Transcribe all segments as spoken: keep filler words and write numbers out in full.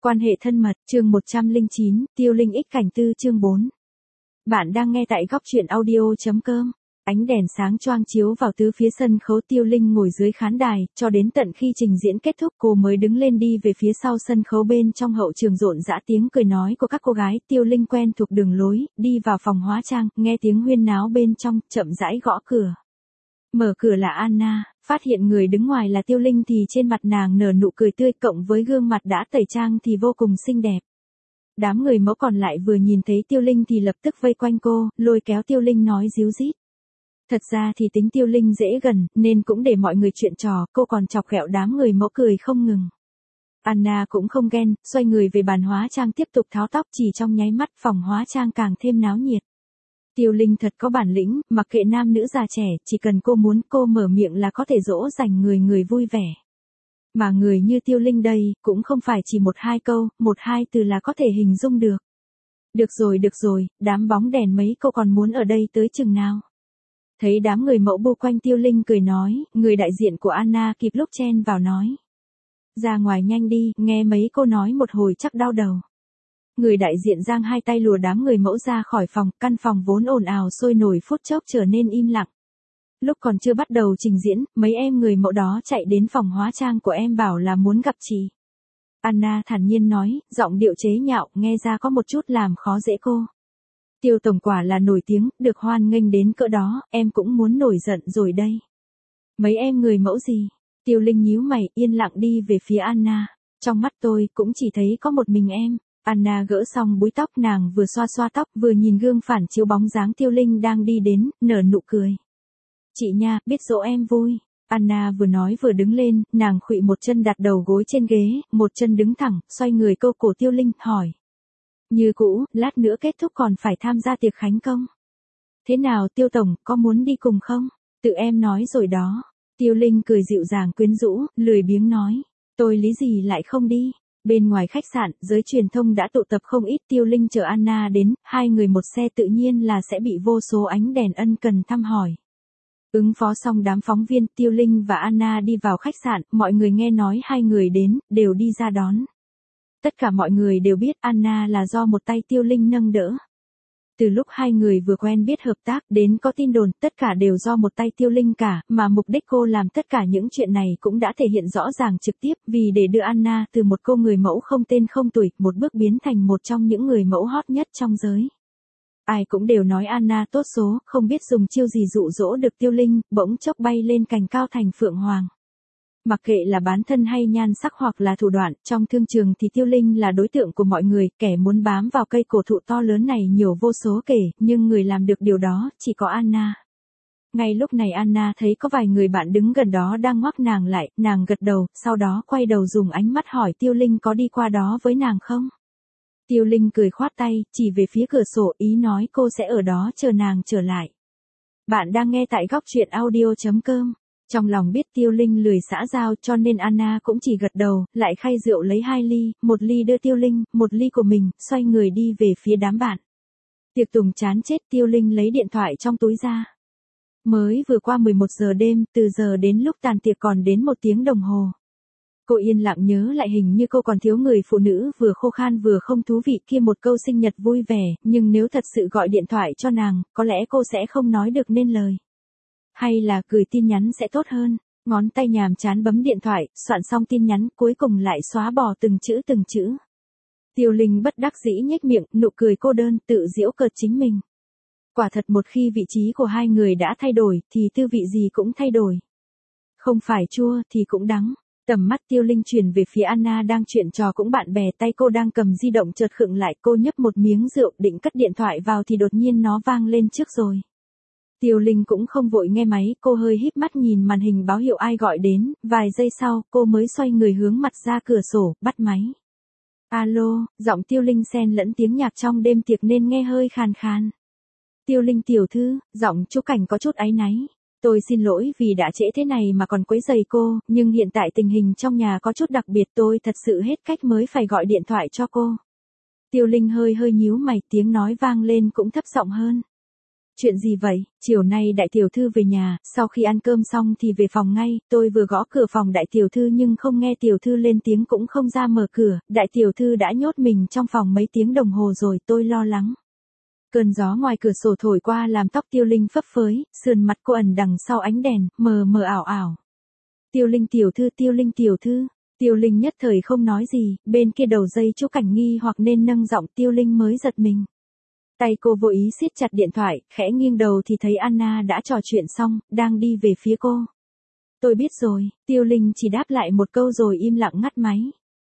Quan hệ thân mật, chương một trăm lẻ chín, Tiêu Linh ích cảnh tư chương bốn. Bạn đang nghe tại góc truyện audio chấm com. Ánh đèn sáng choang chiếu vào tứ phía sân khấu. Tiêu Linh ngồi dưới khán đài, cho đến tận khi trình diễn kết thúc cô mới đứng lên đi về phía sau sân khấu. Bên trong hậu trường rộn rã tiếng cười nói của các cô gái. Tiêu Linh quen thuộc đường lối, đi vào phòng hóa trang, nghe tiếng huyên náo bên trong, chậm rãi gõ cửa. Mở cửa là Anna, phát hiện người đứng ngoài là Tiêu Linh thì trên mặt nàng nở nụ cười tươi, cộng với gương mặt đã tẩy trang thì vô cùng xinh đẹp. Đám người mẫu còn lại vừa nhìn thấy Tiêu Linh thì lập tức vây quanh cô, lôi kéo Tiêu Linh nói díu dít. Thật ra thì tính Tiêu Linh dễ gần, nên cũng để mọi người chuyện trò, cô còn chọc ghẹo đám người mẫu cười không ngừng. Anna cũng không ghen, xoay người về bàn hóa trang tiếp tục tháo tóc, chỉ trong nháy mắt phòng hóa trang càng thêm náo nhiệt. Tiêu Linh thật có bản lĩnh, mặc kệ nam nữ già trẻ, chỉ cần cô muốn, cô mở miệng là có thể dỗ dành người người vui vẻ. Mà người như Tiêu Linh đây, cũng không phải chỉ một hai câu, một hai từ là có thể hình dung được. Được rồi được rồi, đám bóng đèn mấy cô còn muốn ở đây tới chừng nào. Thấy đám người mẫu bu quanh Tiêu Linh cười nói, người đại diện của Anna kịp lúc chen vào nói. Ra ngoài nhanh đi, nghe mấy cô nói một hồi chắc đau đầu. Người đại diện giang hai tay lùa đám người mẫu ra khỏi phòng, căn phòng vốn ồn ào sôi nổi phút chốc trở nên im lặng. Lúc còn chưa bắt đầu trình diễn, mấy em người mẫu đó chạy đến phòng hóa trang của em bảo là muốn gặp chị. Anna thản nhiên nói, giọng điệu chế nhạo, nghe ra có một chút làm khó dễ cô. Tiêu tổng quả là nổi tiếng, được hoan nghênh đến cỡ đó, em cũng muốn nổi giận rồi đây. Mấy em người mẫu gì? Tiêu Linh nhíu mày, yên lặng đi về phía Anna. Trong mắt tôi, cũng chỉ thấy có một mình em. Anna gỡ xong búi tóc, nàng vừa xoa xoa tóc, vừa nhìn gương phản chiếu bóng dáng Tiêu Linh đang đi đến, nở nụ cười. Chị nha, biết dỗ em vui. Anna vừa nói vừa đứng lên, nàng khuỵu một chân đặt đầu gối trên ghế, một chân đứng thẳng, xoay người câu cổ Tiêu Linh, hỏi. Như cũ, lát nữa kết thúc còn phải tham gia tiệc khánh công. Thế nào Tiêu tổng, có muốn đi cùng không? Tự em nói rồi đó. Tiêu Linh cười dịu dàng quyến rũ, lười biếng nói. Tôi lý gì lại không đi. Bên ngoài khách sạn, giới truyền thông đã tụ tập không ít. Tiêu Linh chờ Anna đến, hai người một xe tự nhiên là sẽ bị vô số ánh đèn ân cần thăm hỏi. Ứng phó xong đám phóng viên, Tiêu Linh và Anna đi vào khách sạn, mọi người nghe nói hai người đến, đều đi ra đón. Tất cả mọi người đều biết Anna là do một tay Tiêu Linh nâng đỡ. Từ lúc hai người vừa quen biết hợp tác đến có tin đồn, tất cả đều do một tay Tiêu Linh cả, mà mục đích cô làm tất cả những chuyện này cũng đã thể hiện rõ ràng trực tiếp, vì để đưa Anna từ một cô người mẫu không tên không tuổi, một bước biến thành một trong những người mẫu hot nhất trong giới. Ai cũng đều nói Anna tốt số, không biết dùng chiêu gì dụ dỗ được Tiêu Linh, bỗng chốc bay lên cành cao thành phượng hoàng. Mặc kệ là bán thân hay nhan sắc hoặc là thủ đoạn, trong thương trường thì Tiêu Linh là đối tượng của mọi người, kẻ muốn bám vào cây cổ thụ to lớn này nhiều vô số kể, nhưng người làm được điều đó, chỉ có Anna. Ngay lúc này Anna thấy có vài người bạn đứng gần đó đang ngoắc nàng lại, nàng gật đầu, sau đó quay đầu dùng ánh mắt hỏi Tiêu Linh có đi qua đó với nàng không? Tiêu Linh cười khoát tay, chỉ về phía cửa sổ, ý nói cô sẽ ở đó chờ nàng trở lại. Bạn đang nghe tại góc truyện audio chấm com. Trong lòng biết Tiêu Linh lười xã giao cho nên Anna cũng chỉ gật đầu, lại khay rượu lấy hai ly, một ly đưa Tiêu Linh, một ly của mình, xoay người đi về phía đám bạn. Tiệc tùng chán chết, Tiêu Linh lấy điện thoại trong túi ra. Mới vừa qua mười một giờ đêm, từ giờ đến lúc tàn tiệc còn đến một tiếng đồng hồ. Cô yên lặng nhớ lại hình như cô còn thiếu người phụ nữ vừa khô khan vừa không thú vị kia một câu sinh nhật vui vẻ, nhưng nếu thật sự gọi điện thoại cho nàng, có lẽ cô sẽ không nói được nên lời. Hay là gửi tin nhắn sẽ tốt hơn, ngón tay nhàm chán bấm điện thoại, soạn xong tin nhắn, cuối cùng lại xóa bỏ từng chữ từng chữ. Tiêu Linh bất đắc dĩ nhếch miệng, nụ cười cô đơn, tự giễu cợt chính mình. Quả thật một khi vị trí của hai người đã thay đổi, thì tư vị gì cũng thay đổi. Không phải chua thì cũng đắng. Tầm mắt Tiêu Linh chuyển về phía Anna đang chuyện trò cũng bạn bè, tay cô đang cầm di động chợt khựng lại, cô nhấp một miếng rượu định cất điện thoại vào thì đột nhiên nó vang lên trước rồi. Tiêu Linh cũng không vội nghe máy, cô hơi híp mắt nhìn màn hình báo hiệu ai gọi đến, vài giây sau, cô mới xoay người hướng mặt ra cửa sổ, bắt máy. Alo, giọng Tiêu Linh xen lẫn tiếng nhạc trong đêm tiệc nên nghe hơi khàn khàn. Tiêu Linh tiểu thư, giọng Chu Cảnh có chút áy náy. Tôi xin lỗi vì đã trễ thế này mà còn quấy rầy cô, nhưng hiện tại tình hình trong nhà có chút đặc biệt, tôi thật sự hết cách mới phải gọi điện thoại cho cô. Tiêu Linh hơi hơi nhíu mày, tiếng nói vang lên cũng thấp giọng hơn. Chuyện gì vậy, chiều nay đại tiểu thư về nhà, sau khi ăn cơm xong thì về phòng ngay, tôi vừa gõ cửa phòng đại tiểu thư nhưng không nghe tiểu thư lên tiếng cũng không ra mở cửa, đại tiểu thư đã nhốt mình trong phòng mấy tiếng đồng hồ rồi, tôi lo lắng. Cơn gió ngoài cửa sổ thổi qua làm tóc Tiêu Linh phấp phới, sườn mặt cô ẩn đằng sau ánh đèn, mờ mờ ảo ảo. Tiêu Linh tiểu thư, Tiêu Linh tiểu thư. Tiêu Linh nhất thời không nói gì, bên kia đầu dây Chu Cảnh nghi hoặc nên nâng giọng, Tiêu Linh mới giật mình. Tay cô vô ý siết chặt điện thoại, khẽ nghiêng đầu thì thấy Anna đã trò chuyện xong, đang đi về phía cô. Tôi biết rồi, Tiêu Linh chỉ đáp lại một câu rồi im lặng ngắt máy.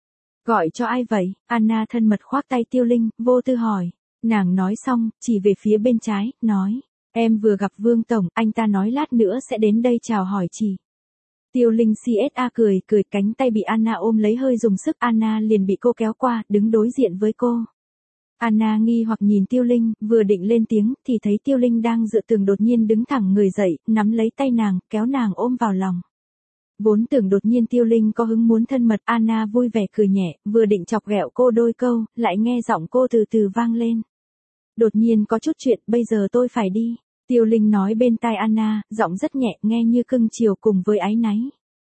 Gọi cho ai vậy? Anna thân mật khoác tay Tiêu Linh, vô tư hỏi. Nàng nói xong, chỉ về phía bên trái, nói. Em vừa gặp Vương Tổng, anh ta nói lát nữa sẽ đến đây chào hỏi chị. Tiêu Linh xê ét a cười, cười, cánh tay bị Anna ôm lấy hơi dùng sức, Anna liền bị cô kéo qua, đứng đối diện với cô. Anna nghi hoặc nhìn Tiêu Linh, vừa định lên tiếng, thì thấy Tiêu Linh đang dựa tường đột nhiên đứng thẳng người dậy, nắm lấy tay nàng, kéo nàng ôm vào lòng. Vốn tưởng đột nhiên Tiêu Linh có hứng muốn thân mật, Anna vui vẻ cười nhẹ, vừa định chọc ghẹo cô đôi câu, lại nghe giọng cô từ từ vang lên. Đột nhiên có chút chuyện, bây giờ tôi phải đi. Tiêu Linh nói bên tai Anna, giọng rất nhẹ, nghe như cưng chiều cùng với áy náy.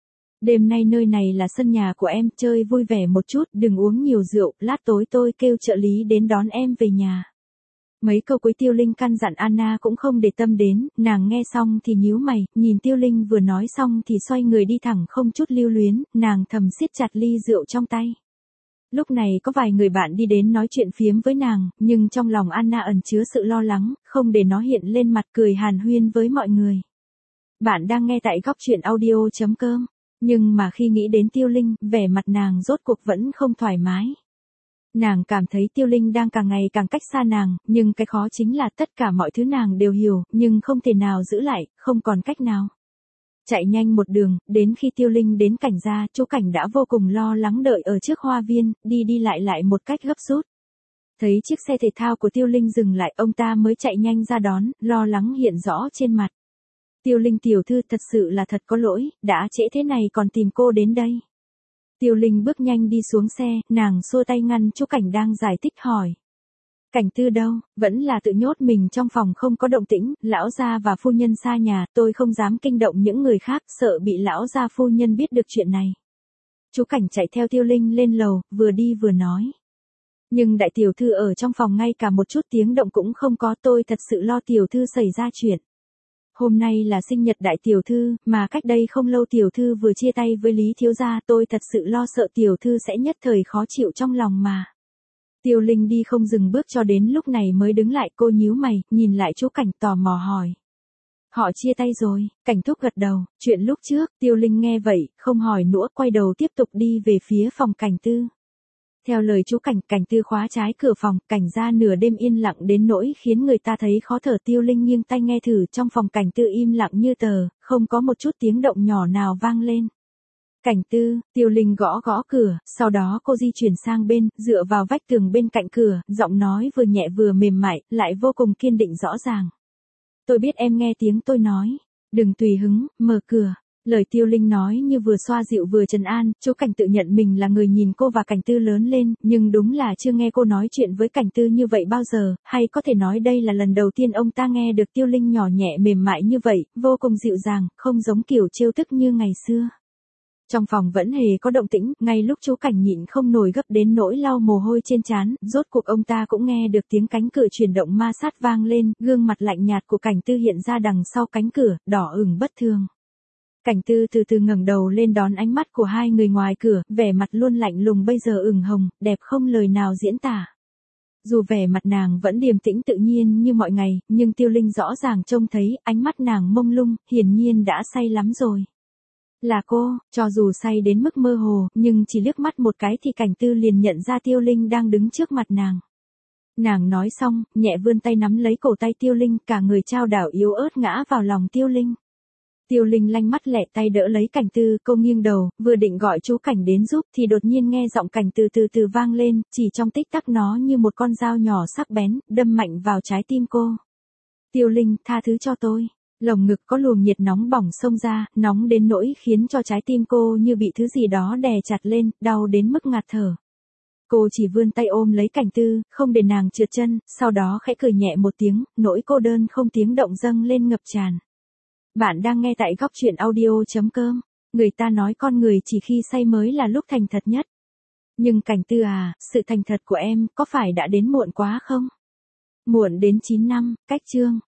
Đêm nay nơi này là sân nhà của em, chơi vui vẻ một chút, đừng uống nhiều rượu, lát tối tôi kêu trợ lý đến đón em về nhà. Mấy câu cuối Tiêu Linh căn dặn Anna cũng không để tâm đến, nàng nghe xong thì nhíu mày, nhìn Tiêu Linh vừa nói xong thì xoay người đi thẳng không chút lưu luyến, nàng thầm siết chặt ly rượu trong tay. Lúc này có vài người bạn đi đến nói chuyện phiếm với nàng, nhưng trong lòng Anna ẩn chứa sự lo lắng, không để nó hiện lên mặt, cười hàn huyên với mọi người. Bạn đang nghe tại góc truyện audio chấm com. Nhưng mà khi nghĩ đến Tiêu Linh, vẻ mặt nàng rốt cuộc vẫn không thoải mái. Nàng cảm thấy Tiêu Linh đang càng ngày càng cách xa nàng, nhưng cái khó chính là tất cả mọi thứ nàng đều hiểu, nhưng không thể nào giữ lại, không còn cách nào. Chạy nhanh một đường, đến khi Tiêu Linh đến Cảnh gia, Chu Cảnh đã vô cùng lo lắng đợi ở trước hoa viên, đi đi lại lại một cách gấp rút. Thấy chiếc xe thể thao của Tiêu Linh dừng lại, ông ta mới chạy nhanh ra đón, lo lắng hiện rõ trên mặt. Tiêu Linh tiểu thư, thật sự là thật có lỗi, đã trễ thế này còn tìm cô đến đây. Tiêu Linh bước nhanh đi xuống xe, nàng xua tay ngăn Chu Cảnh đang giải thích hỏi. Cảnh Tư đâu, vẫn là tự nhốt mình trong phòng không có động tĩnh, lão gia và phu nhân xa nhà, tôi không dám kinh động những người khác, sợ bị lão gia phu nhân biết được chuyện này. Chu Cảnh chạy theo Tiêu Linh lên lầu, vừa đi vừa nói. Nhưng đại tiểu thư ở trong phòng ngay cả một chút tiếng động cũng không có, tôi thật sự lo tiểu thư xảy ra chuyện. Hôm nay là sinh nhật đại tiểu thư, mà cách đây không lâu tiểu thư vừa chia tay với Lý thiếu gia, tôi thật sự lo sợ tiểu thư sẽ nhất thời khó chịu trong lòng mà. Tiêu Linh đi không dừng bước cho đến lúc này mới đứng lại, cô nhíu mày, nhìn lại Chu Cảnh tò mò hỏi. Họ chia tay rồi, Cảnh thúc gật đầu, chuyện lúc trước, Tiêu Linh nghe vậy, không hỏi nữa, quay đầu tiếp tục đi về phía phòng Cảnh Tư. Theo lời Chu Cảnh, Cảnh Tư khóa trái cửa phòng, Cảnh gia nửa đêm yên lặng đến nỗi khiến người ta thấy khó thở. Tiêu Linh nghiêng tai nghe thử, trong phòng Cảnh Tư im lặng như tờ, không có một chút tiếng động nhỏ nào vang lên. Cảnh Tư, Tiêu Linh gõ gõ cửa, sau đó cô di chuyển sang bên, dựa vào vách tường bên cạnh cửa, giọng nói vừa nhẹ vừa mềm mại, lại vô cùng kiên định rõ ràng. Tôi biết em nghe tiếng tôi nói, đừng tùy hứng, mở cửa. Lời Tiêu Linh nói như vừa xoa dịu vừa trấn an, Chu Cảnh tự nhận mình là người nhìn cô và Cảnh Tư lớn lên, nhưng đúng là chưa nghe cô nói chuyện với Cảnh Tư như vậy bao giờ, hay có thể nói đây là lần đầu tiên ông ta nghe được Tiêu Linh nhỏ nhẹ mềm mại như vậy, vô cùng dịu dàng, không giống kiểu trêu tức như ngày xưa. Trong phòng vẫn hề có động tĩnh, ngay lúc Chu Cảnh nhịn không nổi gấp đến nỗi lau mồ hôi trên trán, rốt cuộc ông ta cũng nghe được tiếng cánh cửa chuyển động ma sát vang lên, gương mặt lạnh nhạt của Cảnh Tư hiện ra đằng sau cánh cửa, đỏ ửng bất thường. Cảnh Tư từ từ ngẩng đầu lên đón ánh mắt của hai người ngoài cửa, vẻ mặt luôn lạnh lùng bây giờ ửng hồng, đẹp không lời nào diễn tả. Dù vẻ mặt nàng vẫn điềm tĩnh tự nhiên như mọi ngày, nhưng Tiêu Linh rõ ràng trông thấy, ánh mắt nàng mông lung, hiển nhiên đã say lắm rồi. Là cô, cho dù say đến mức mơ hồ, nhưng chỉ liếc mắt một cái thì Cảnh Tư liền nhận ra Tiêu Linh đang đứng trước mặt nàng. Nàng nói xong, nhẹ vươn tay nắm lấy cổ tay Tiêu Linh, cả người trao đảo yếu ớt ngã vào lòng Tiêu Linh. Tiêu Linh lanh mắt lẹ tay đỡ lấy Cảnh Tư, cô nghiêng đầu, vừa định gọi chú Cảnh đến giúp thì đột nhiên nghe giọng Cảnh Tư từ từ vang lên, chỉ trong tích tắc nó như một con dao nhỏ sắc bén, đâm mạnh vào trái tim cô. Tiêu Linh, tha thứ cho tôi. Lồng ngực có luồng nhiệt nóng bỏng xông ra, nóng đến nỗi khiến cho trái tim cô như bị thứ gì đó đè chặt lên, đau đến mức ngạt thở. Cô chỉ vươn tay ôm lấy Cảnh Tư, không để nàng trượt chân, sau đó khẽ cười nhẹ một tiếng, nỗi cô đơn không tiếng động dâng lên ngập tràn. Bạn đang nghe tại góc truyện audio.com. Người ta nói con người chỉ khi say mới là lúc thành thật nhất. Nhưng Cảnh Tư à, sự thành thật của em có phải đã đến muộn quá không? Muộn đến chín năm, cách chương.